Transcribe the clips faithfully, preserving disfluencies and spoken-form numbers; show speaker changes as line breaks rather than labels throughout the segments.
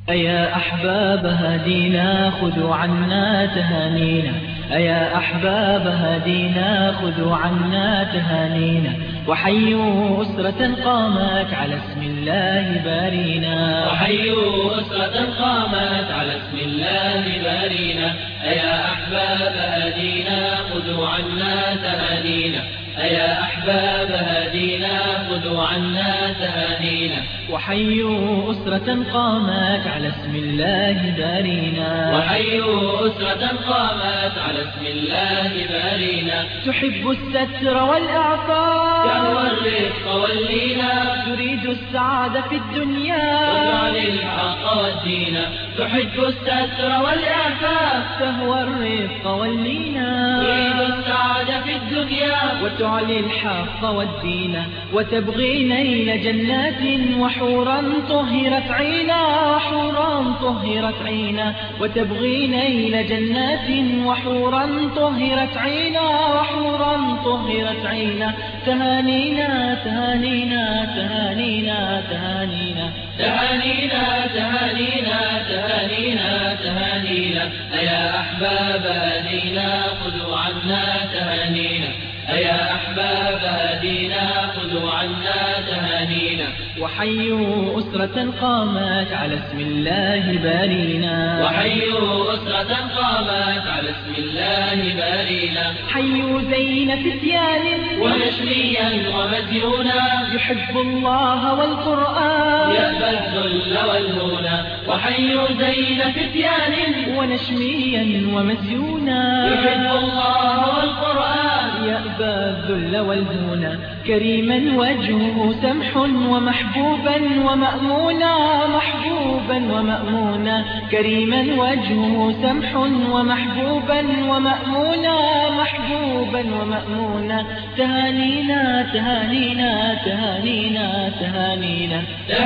أيا أحباب هدينا خذوا عنا تهانينا، أيا أحباب هدينا خذوا عنا تهانينا، وحيوا أسرة قامت على اسم الله بارينا،
وحيوا أسرة قامت على اسم الله بارينا. أيا أحباب هدينا خذوا عنا تهانينا، أيا أحباب هدينا خذوا عنا تهانينا،
وحيوا أسرة قامت على اسم الله بارينا،
وحيوا أسرة قامت على اسم الله بارينا.
تحب الستر والإعطاء
تهوى الرفق واللينا،
تريد السعادة في الدنيا
وتعلي الحق والدين. تحب الستر والإعفاف،
تهوى الرفق واللينا،
تريد السعادة في الدنيا
وتعلي الحق والدين، وتبغي نيل جنات وحورا طهرت عينا، وحورا طهرت عينا، وتبغي نيل جنات وحورا طهرت عينا، وحورا طهرت عينا. تهانينا تهانينا تهانينا تهانينا
تهانينا تهانينا تهانينا تهانينا. أيا أحباب هدينا خذوا عنا تهانينا، أيا أحباب هدينا خذوا عنا تهانينا،
وحيوا أسرة قامت على اسم الله بارينا،
وحيوا أسرة قامت على اسم الله بارينا.
حيوا زين فتيان
ونشريا ومزيونا،
يحب الله والقرآن
يأبى الذل والهونا. وحيوا زين فتيان
ونشميا ومزيونا،
يحب الله والقرآن
يأبى الذل والهونا. كريما وجهه سمح ومحبوبا ومأمونا، محبوبا ومأمونا. كريما وجهه سمح ومحبوبا ومأمونا، محبوبا ومأمونا. تهانينا تهانينا تهانينا تهانينا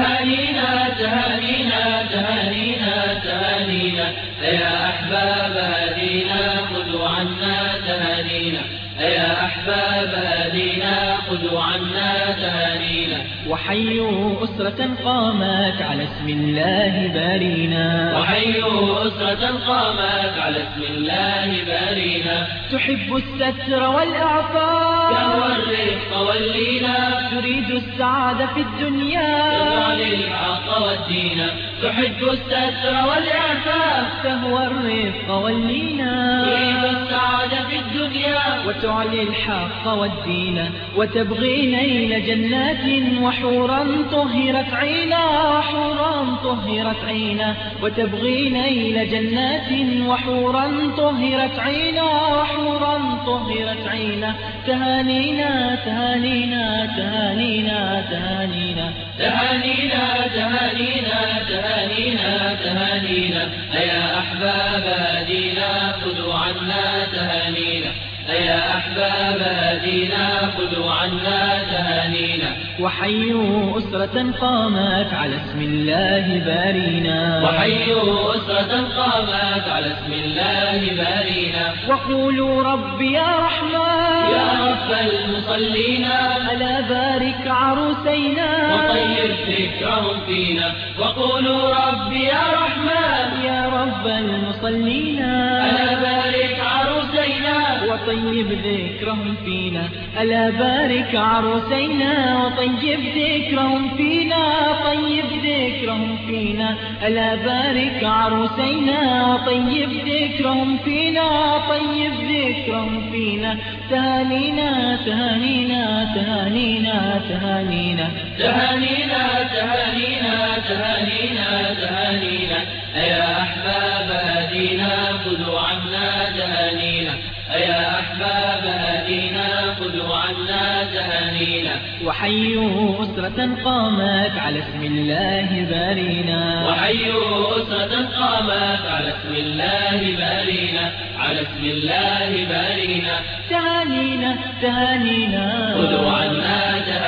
تهانينا تهانينا تهانينا تهانينا. أيا أحباب هدينا خذوا عنا تهانينا، أيا أحباب هدينا خذوا عنا تهانينا،
وحيوا أسرة قامت على اسم الله بارينا،
وحيوا أسرة قامت على اسم الله بارينا.
تحب الستر والإعطاء
تهوى الرفق واللينا،
تريد السعادة في الدنيا
وتعلي الحق والدين. تحب الستر والإعفاف،
تهوى الرفق واللينا،
تريد السعادة في الدنيا
وتعلي الحق والدين. وتبغي نيل جنات وحورا طهرت عينا، وحورا طهرت عينا. وتبغي نيل جنات وحورا طهرت عينا، وحورا طهرت عينا. تهانينا تهانينا تهانينا تهانينا
تهانينا تهانينا تهانينا تهانينا. أيا أحباب هدينا خذوا عنا تهانينا، أيا أحباب هدينا خذوا عنا تهانينا،
وحيوا أسرة قامت على اسم الله بارينا،
وحيوا أسرة قامت على اسم الله بارينا.
وقولوا رب يا رحمن
يا رب المصلين،
ألا بارك عروسينا
وطيب ذكرهم فينا. وقولوا رب يا رحمن،
يا رب المصلين
ألا بارك عروسينا
وطيب ذكرهم فينا. ألا بارك عروسينا وطيب ذكرهم فينا، طيب ذكرهم فينا. ألا بارك عروسينا وطيب ذكرهم فينا، طيب ذكرهم فينا. تهانينا تهانينا تهانينا تهانينا
تهانينا تهانينا تهانينا تهانينا. أيا أحباب هدينا خذوا عنا تهانينا، أيا أحباب هدينا خذوا عنا تهانينا،
وحيوا أسرة قامت على اسم الله بارينا،
وحيوا أسرة قامت على اسم الله بارينا، على اسم الله بارينا.
تهانينا تهانينا
خذوا عنا تهانينا.